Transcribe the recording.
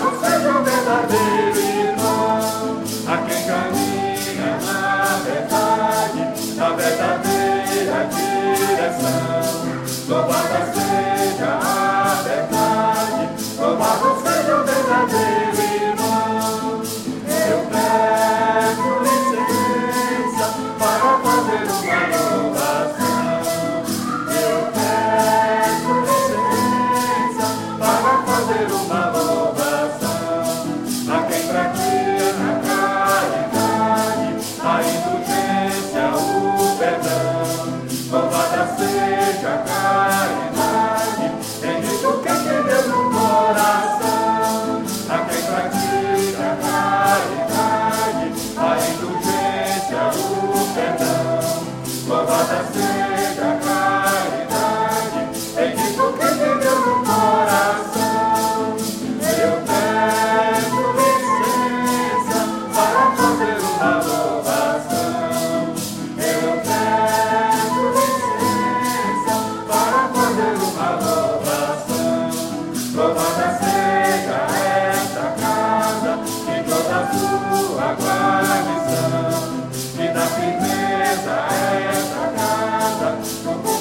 louvado seja o verdadeiro irmão, a quem caminha na verdadeira direção. Louvada seja a verdade, louvado seja o verdadeiro irmão. Eu peço licença para fazer uma louvação. Eu peço licença para fazer uma louvação a quem pratica a caridade, a indulgência, o perdão. Louvada seja a caridade, bendito quem tem Deus no coração. A quem pratica a caridade, a indulgência, o perdão. Louvada seja a caridade, bendito quem tem Deus no coração. Eu peço licença para fazer uma louvação. Eu peço licença para fazer uma louvação. Louvada seja esta casa e toda a sua guarnição, e dá firmeza a esta casa.